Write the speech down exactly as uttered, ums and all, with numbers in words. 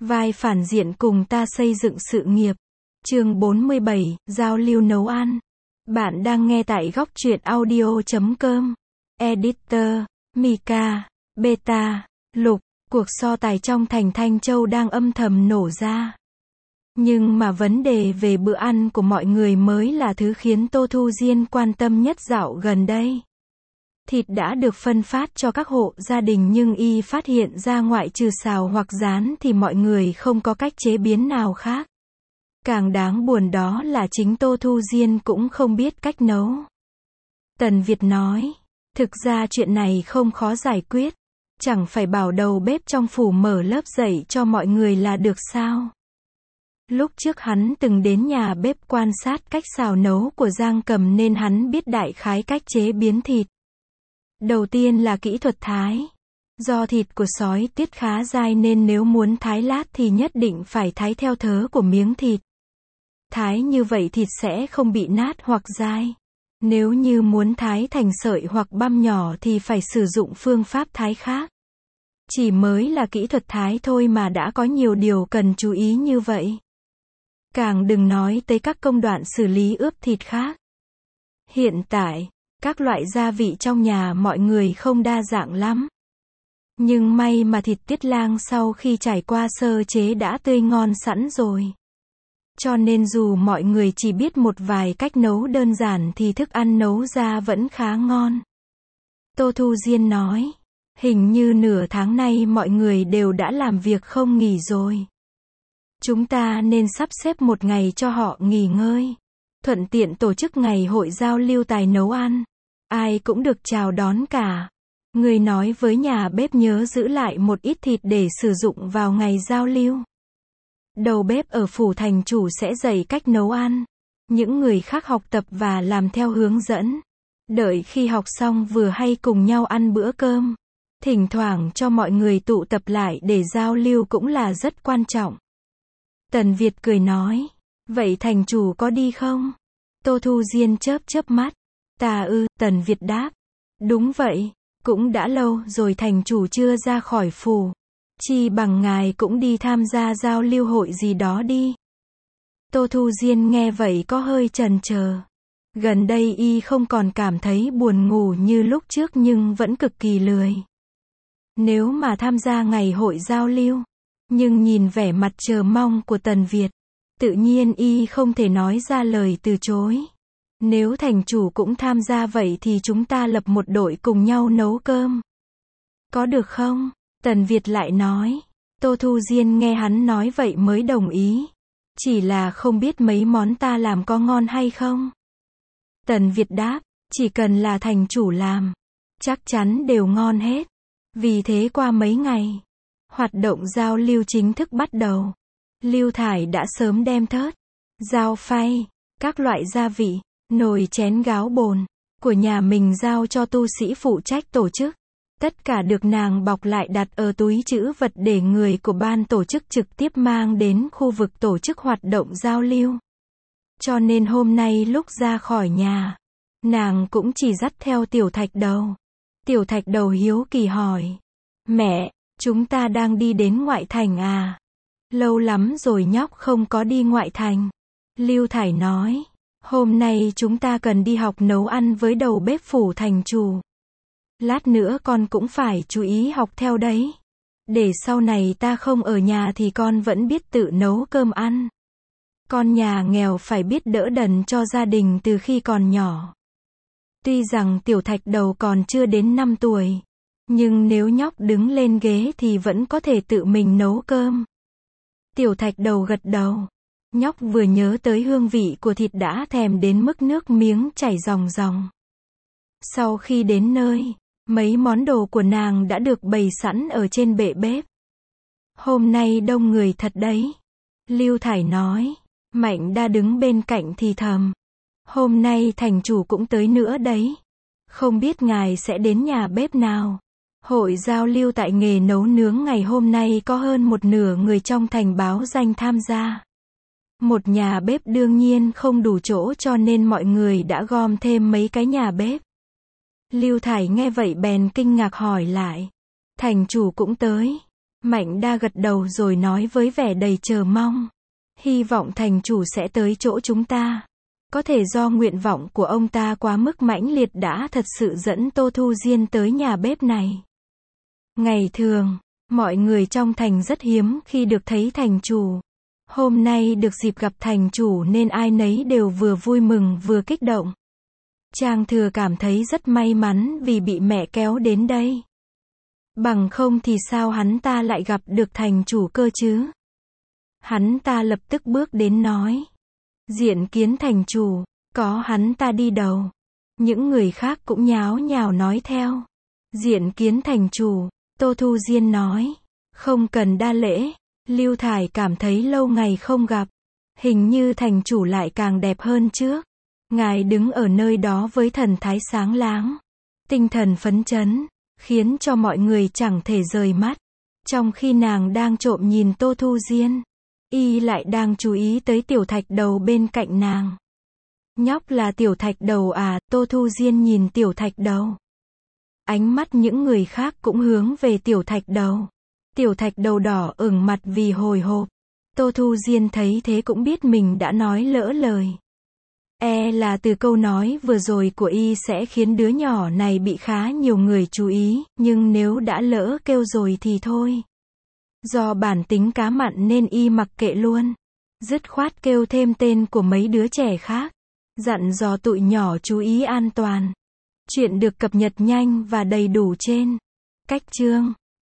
Vai phản diện cùng ta xây dựng sự nghiệp. Chương bốn mươi bảy, giao lưu nấu ăn. Bạn đang nghe tại góc truyện audio chấm com. Editor, Mika, Beta, Lục, cuộc so tài trong thành Thanh Châu đang âm thầm nổ ra. Nhưng mà vấn đề về bữa ăn của mọi người mới là thứ khiến Tô Thu Diên quan tâm nhất dạo gần đây. Thịt đã được phân phát cho các hộ gia đình nhưng y phát hiện ra ngoại trừ xào hoặc rán thì mọi người không có cách chế biến nào khác. Càng đáng buồn đó là chính Tô Thu Diên cũng không biết cách nấu. Tần Việt nói, thực ra chuyện này không khó giải quyết, chẳng phải bảo đầu bếp trong phủ mở lớp dạy cho mọi người là được sao. Lúc trước hắn từng đến nhà bếp quan sát cách xào nấu của Giang Cầm nên hắn biết đại khái cách chế biến thịt. Đầu tiên là kỹ thuật thái. Do thịt của sói tiết khá dai nên nếu muốn thái lát thì nhất định phải thái theo thớ của miếng thịt. Thái như vậy thịt sẽ không bị nát hoặc dai. Nếu như muốn thái thành sợi hoặc băm nhỏ thì phải sử dụng phương pháp thái khác. Chỉ mới là kỹ thuật thái thôi mà đã có nhiều điều cần chú ý như vậy. Càng đừng nói tới các công đoạn xử lý ướp thịt khác. Hiện tại, các loại gia vị trong nhà mọi người không đa dạng lắm. Nhưng may mà thịt tiết lang sau khi trải qua sơ chế đã tươi ngon sẵn rồi. Cho nên dù mọi người chỉ biết một vài cách nấu đơn giản thì thức ăn nấu ra vẫn khá ngon. Tô Thu Diên nói, hình như nửa tháng nay mọi người đều đã làm việc không nghỉ rồi. Chúng ta nên sắp xếp một ngày cho họ nghỉ ngơi. Thuận tiện tổ chức ngày hội giao lưu tài nấu ăn. Ai cũng được chào đón cả. Người nói với nhà bếp nhớ giữ lại một ít thịt để sử dụng vào ngày giao lưu. Đầu bếp ở phủ thành chủ sẽ dạy cách nấu ăn. Những người khác học tập và làm theo hướng dẫn. Đợi khi học xong vừa hay cùng nhau ăn bữa cơm. Thỉnh thoảng cho mọi người tụ tập lại để giao lưu cũng là rất quan trọng. Tần Việt cười nói, vậy thành chủ có đi không? Tô Thu Diên chớp chớp mắt. Ta ư, Tần Việt đáp. Đúng vậy, cũng đã lâu rồi thành chủ chưa ra khỏi phủ. Chi bằng ngài cũng đi tham gia giao lưu hội gì đó đi. Tô Thu Diên nghe vậy có hơi chần chờ. Gần đây y không còn cảm thấy buồn ngủ như lúc trước nhưng vẫn cực kỳ lười. Nếu mà tham gia ngày hội giao lưu, nhưng nhìn vẻ mặt chờ mong của Tần Việt, tự nhiên y không thể nói ra lời từ chối. Nếu thành chủ cũng tham gia vậy thì chúng ta lập một đội cùng nhau nấu cơm. Có được không? Tần Việt lại nói. Tô Thu Diên nghe hắn nói vậy mới đồng ý. Chỉ là không biết mấy món ta làm có ngon hay không? Tần Việt đáp, chỉ cần là thành chủ làm, chắc chắn đều ngon hết. Vì thế qua mấy ngày, hoạt động giao lưu chính thức bắt đầu. Lưu Thải đã sớm đem thớt, dao phay, các loại gia vị, nồi chén gáo bồn của nhà mình giao cho tu sĩ phụ trách tổ chức. Tất cả được nàng bọc lại đặt ở túi trữ vật để người của ban tổ chức trực tiếp mang đến khu vực tổ chức hoạt động giao lưu. Cho nên hôm nay lúc ra khỏi nhà, nàng cũng chỉ dắt theo Tiểu Thạch Đầu. Tiểu Thạch Đầu hiếu kỳ hỏi, mẹ, chúng ta đang đi đến ngoại thành à? Lâu lắm rồi nhóc không có đi ngoại thành. Lưu Thải nói, hôm nay chúng ta cần đi học nấu ăn với đầu bếp phủ thành chủ. Lát nữa con cũng phải chú ý học theo đấy. Để sau này ta không ở nhà thì con vẫn biết tự nấu cơm ăn. Con nhà nghèo phải biết đỡ đần cho gia đình từ khi còn nhỏ. Tuy rằng Tiểu Thạch Đầu còn chưa đến năm tuổi, nhưng nếu nhóc đứng lên ghế thì vẫn có thể tự mình nấu cơm. Tiểu Thạch Đầu gật đầu. Nhóc vừa nhớ tới hương vị của thịt đã thèm đến mức nước miếng chảy ròng ròng. Sau khi đến nơi, mấy món đồ của nàng đã được bày sẵn ở trên bệ bếp. Hôm nay đông người thật đấy. Lưu Thải nói. Mạnh Đa đứng bên cạnh thì thầm. Hôm nay thành chủ cũng tới nữa đấy. Không biết ngài sẽ đến nhà bếp nào. Hội giao lưu tại nghề nấu nướng ngày hôm nay có hơn một nửa người trong thành báo danh tham gia. Một nhà bếp đương nhiên không đủ chỗ cho nên mọi người đã gom thêm mấy cái nhà bếp. Lưu Thải nghe vậy bèn kinh ngạc hỏi lại. Thành chủ cũng tới. Mạnh Đa gật đầu rồi nói với vẻ đầy chờ mong. Hy vọng thành chủ sẽ tới chỗ chúng ta. Có thể do nguyện vọng của ông ta quá mức mãnh liệt đã thật sự dẫn Tô Thu Diên tới nhà bếp này. Ngày thường, mọi người trong thành rất hiếm khi được thấy thành chủ. Hôm nay được dịp gặp thành chủ nên ai nấy đều vừa vui mừng vừa kích động. Trang Thừa cảm thấy rất may mắn vì bị mẹ kéo đến đây. Bằng không thì sao hắn ta lại gặp được thành chủ cơ chứ? Hắn ta lập tức bước đến nói. Diện kiến thành chủ, có hắn ta đi đầu. Những người khác cũng nháo nhào nói theo. Diện kiến thành chủ, Tô Thu Diên nói. Không cần đa lễ, Lưu Thải cảm thấy lâu ngày không gặp. Hình như thành chủ lại càng đẹp hơn trước. Ngài đứng ở nơi đó với thần thái sáng láng. Tinh thần phấn chấn, khiến cho mọi người chẳng thể rời mắt. Trong khi nàng đang trộm nhìn Tô Thu Diên, y lại đang chú ý tới Tiểu Thạch Đầu bên cạnh nàng. Nhóc là Tiểu Thạch Đầu à? Tô Thu Diên nhìn Tiểu Thạch Đầu. Ánh mắt những người khác cũng hướng về Tiểu Thạch Đầu. Tiểu Thạch Đầu đỏ ửng mặt vì hồi hộp. Tô Thu Diên thấy thế cũng biết mình đã nói lỡ lời. E là từ câu nói vừa rồi của y sẽ khiến đứa nhỏ này bị khá nhiều người chú ý, nhưng nếu đã lỡ kêu rồi thì thôi. Do bản tính cá mặn nên y mặc kệ luôn. Dứt khoát kêu thêm tên của mấy đứa trẻ khác. Dặn dò tụi nhỏ chú ý an toàn. Chuyện được cập nhật nhanh và đầy đủ trên Cách Chương.